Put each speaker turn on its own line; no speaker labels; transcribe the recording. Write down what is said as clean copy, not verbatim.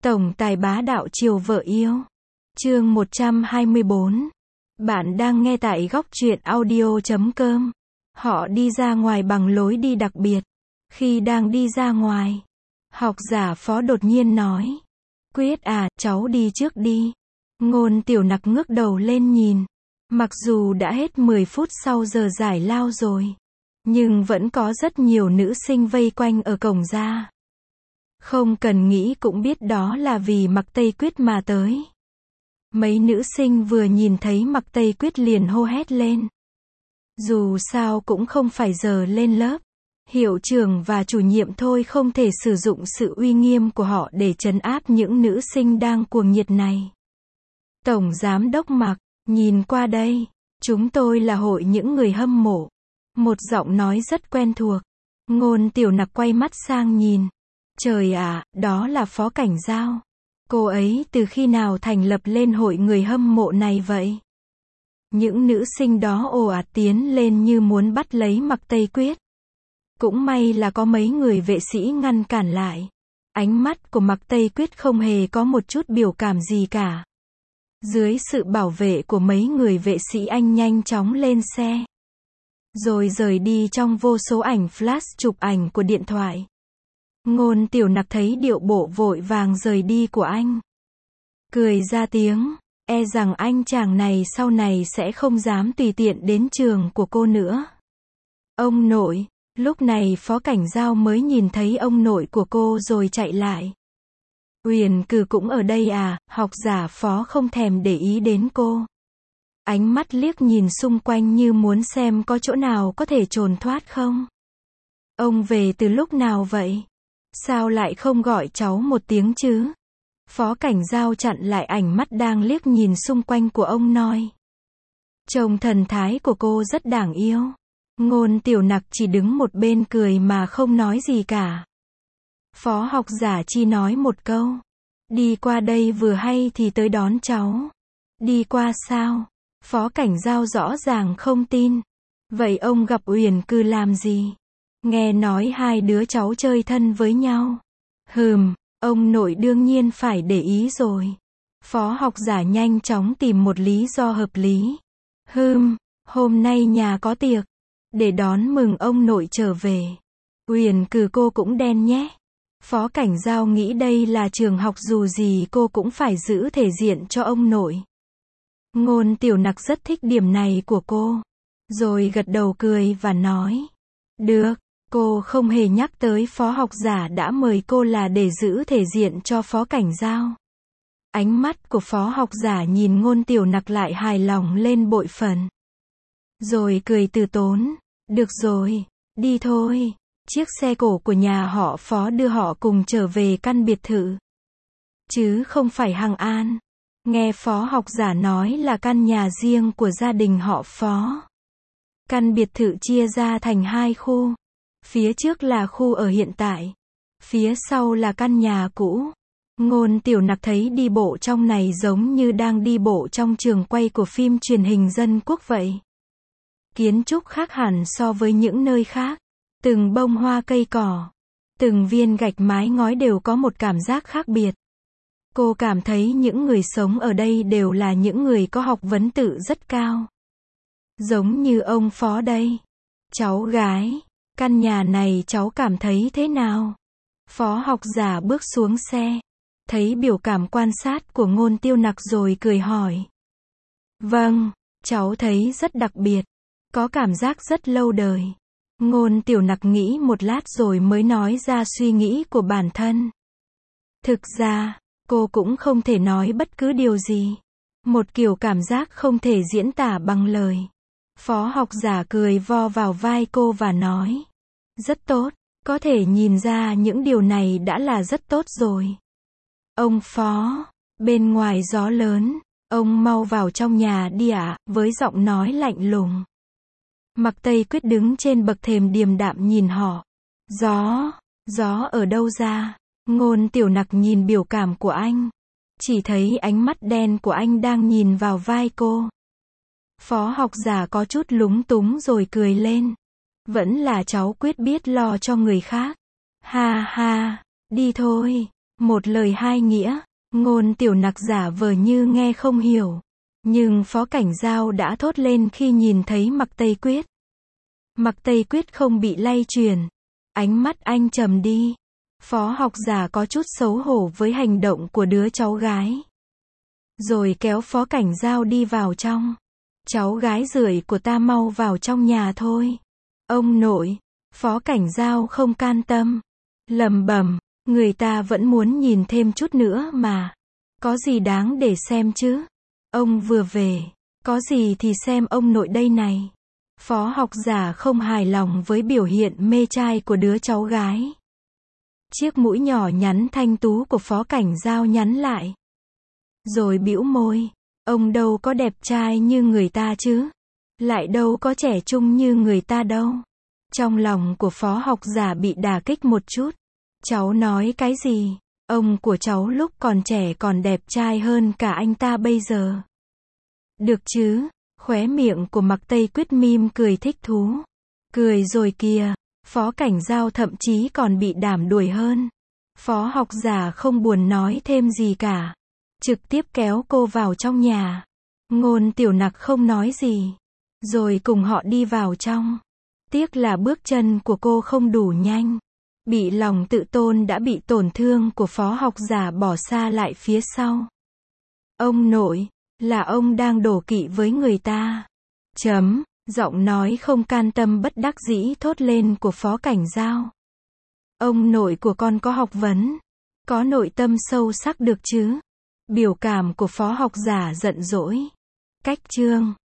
Tổng tài bá đạo chiều vợ yêu. Chương 124. Bạn đang nghe tại góc truyện audio.com. Họ đi ra ngoài bằng lối đi đặc biệt. Khi đang đi ra ngoài, học giả Phó đột nhiên nói: Quyết à, cháu đi trước đi. Ngôn Tiểu Nặc ngước đầu lên nhìn. Mặc dù đã hết 10 phút sau giờ giải lao rồi, nhưng vẫn có rất nhiều nữ sinh vây quanh ở cổng ra. Không cần nghĩ cũng biết đó là vì Mặc Tây Quyết mà tới. Mấy nữ sinh vừa nhìn thấy Mặc Tây Quyết liền hô hét lên. Dù sao cũng không phải giờ lên lớp. Hiệu trưởng và chủ nhiệm thôi không thể sử dụng sự uy nghiêm của họ để trấn áp những nữ sinh đang cuồng nhiệt này. Tổng giám đốc Mặc, nhìn qua đây. Chúng tôi là hội những người hâm mộ. Một giọng nói rất quen thuộc. Ngôn Tiểu Nặc quay mắt sang nhìn. Trời ạ, đó là Phó Cảnh Giao. Cô ấy từ khi nào thành lập lên hội người hâm mộ này vậy? Những nữ sinh đó ồ ạt tiến lên như muốn bắt lấy Mặc Tây Quyết. Cũng may là có mấy người vệ sĩ ngăn cản lại. Ánh mắt của Mặc Tây Quyết không hề có một chút biểu cảm gì cả. Dưới sự bảo vệ của mấy người vệ sĩ, anh nhanh chóng lên xe, rồi rời đi trong vô số ảnh flash chụp ảnh của điện thoại. Ngôn Tiểu Nặc thấy điệu bộ vội vàng rời đi của anh, cười ra tiếng, e rằng anh chàng này sau này sẽ không dám tùy tiện đến trường của cô nữa. Ông nội, lúc này Phó Cảnh Giao mới nhìn thấy ông nội của cô rồi chạy lại. Uyển Cừ cũng ở đây à? Học giả Phó không thèm để ý đến cô. Ánh mắt liếc nhìn xung quanh như muốn xem có chỗ nào có thể trốn thoát không. Ông về từ lúc nào vậy? Sao lại không gọi cháu một tiếng chứ? Phó Cảnh Giao chặn lại ánh mắt đang liếc nhìn xung quanh của ông nói. Trông thần thái của cô rất đáng yêu. Ngôn Tiểu Nặc chỉ đứng một bên cười mà không nói gì cả. Phó học giả chỉ nói một câu. Đi qua đây vừa hay thì tới đón cháu. Đi qua sao? Phó Cảnh Giao rõ ràng không tin. Vậy ông gặp Uyển Cừ làm gì? Nghe nói hai đứa cháu chơi thân với nhau. Ông nội đương nhiên phải để ý rồi. Phó học giả nhanh chóng tìm một lý do hợp lý. Hôm nay nhà có tiệc, để đón mừng ông nội trở về. Uyển Cừ cô cũng đen nhé. Phó Cảnh Giao nghĩ đây là trường học, dù gì cô cũng phải giữ thể diện cho ông nội. Ngôn Tiểu Nặc rất thích điểm này của cô, rồi gật đầu cười và nói. Được, cô không hề nhắc tới phó học giả đã mời cô là để giữ thể diện cho Phó Cảnh Giao. Ánh mắt của phó học giả nhìn Ngôn Tiểu Nặc lại hài lòng lên bội phần. Rồi cười từ tốn. Được rồi, đi thôi. Chiếc xe cổ của nhà họ Phó đưa họ cùng trở về căn biệt thự, chứ không phải Hằng An. Nghe phó học giả nói là căn nhà riêng của gia đình họ Phó. Căn biệt thự chia ra thành hai khu. Phía trước là khu ở hiện tại, phía sau là căn nhà cũ. Ngôn Tiểu Nặc thấy đi bộ trong này giống như đang đi bộ trong trường quay của phim truyền hình dân quốc vậy. Kiến trúc khác hẳn so với những nơi khác. Từng bông hoa cây cỏ, từng viên gạch mái ngói đều có một cảm giác khác biệt. Cô cảm thấy những người sống ở đây đều là những người có học vấn tự rất cao. Giống như ông Phó đây. Cháu gái, căn nhà này cháu cảm thấy thế nào? Phó học giả bước xuống xe, thấy biểu cảm quan sát của Ngôn Tiểu Nặc rồi cười hỏi. Vâng, cháu thấy rất đặc biệt, có cảm giác rất lâu đời. Ngôn Tiểu Nặc nghĩ một lát rồi mới nói ra suy nghĩ của bản thân. Thực ra, cô cũng không thể nói bất cứ điều gì. Một kiểu cảm giác không thể diễn tả bằng lời. Phó học giả cười vo vào vai cô và nói. Rất tốt, có thể nhìn ra những điều này đã là rất tốt rồi. Ông Phó, bên ngoài gió lớn, ông mau vào trong nhà đi ạ, với giọng nói lạnh lùng. Mặc Tây Quyết đứng trên bậc thềm điềm đạm nhìn họ. Gió ở đâu ra? Ngôn Tiểu Nặc nhìn biểu cảm của anh, chỉ thấy ánh mắt đen của anh đang nhìn vào vai cô. Phó học giả có chút lúng túng rồi cười lên. Vẫn là cháu Quyết biết lo cho người khác. Ha ha, đi thôi. Một lời hai nghĩa, Ngôn Tiểu Nặc giả vờ như nghe không hiểu. Nhưng Phó Cảnh Dao đã thốt lên khi nhìn thấy Mặc Tây Quyết. Mặc Tây Quyết không bị lay chuyển. Ánh mắt anh trầm đi. Phó học giả có chút xấu hổ với hành động của đứa cháu gái. Rồi kéo Phó Cảnh Dao đi vào trong. Cháu gái rưởi của ta mau vào trong nhà thôi. Ông nội. Phó Cảnh Dao không can tâm. Lẩm bẩm, người ta vẫn muốn nhìn thêm chút nữa mà. Có gì đáng để xem chứ? Ông vừa về. Có gì thì xem ông nội đây này. Phó học giả không hài lòng với biểu hiện mê trai của đứa cháu gái. Chiếc mũi nhỏ nhắn thanh tú của Phó Cảnh Dao nhắn lại. Rồi bĩu môi. Ông đâu có đẹp trai như người ta chứ. Lại đâu có trẻ trung như người ta đâu. Trong lòng của Phó học giả bị đả kích một chút. Cháu nói cái gì? Ông của cháu lúc còn trẻ còn đẹp trai hơn cả anh ta bây giờ. Được chứ? Khóe miệng của Mặc Tây Quyết mím cười thích thú. Cười rồi kìa. Phó Cảnh Dao thậm chí còn bị đảm đuổi hơn. Phó học giả không buồn nói thêm gì cả. Trực tiếp kéo cô vào trong nhà. Ngôn Tiểu Nặc không nói gì. Rồi cùng họ đi vào trong. Tiếc là bước chân của cô không đủ nhanh. Bị lòng tự tôn đã bị tổn thương của Phó học giả bỏ xa lại phía sau. Ông nội, là ông đang đổ kỵ với người ta. Giọng nói không can tâm bất đắc dĩ thốt lên của Phó Cảnh Dao. Ông nội của con có học vấn. Có nội tâm sâu sắc được chứ. Biểu cảm của Phó học giả giận dỗi. Cách chương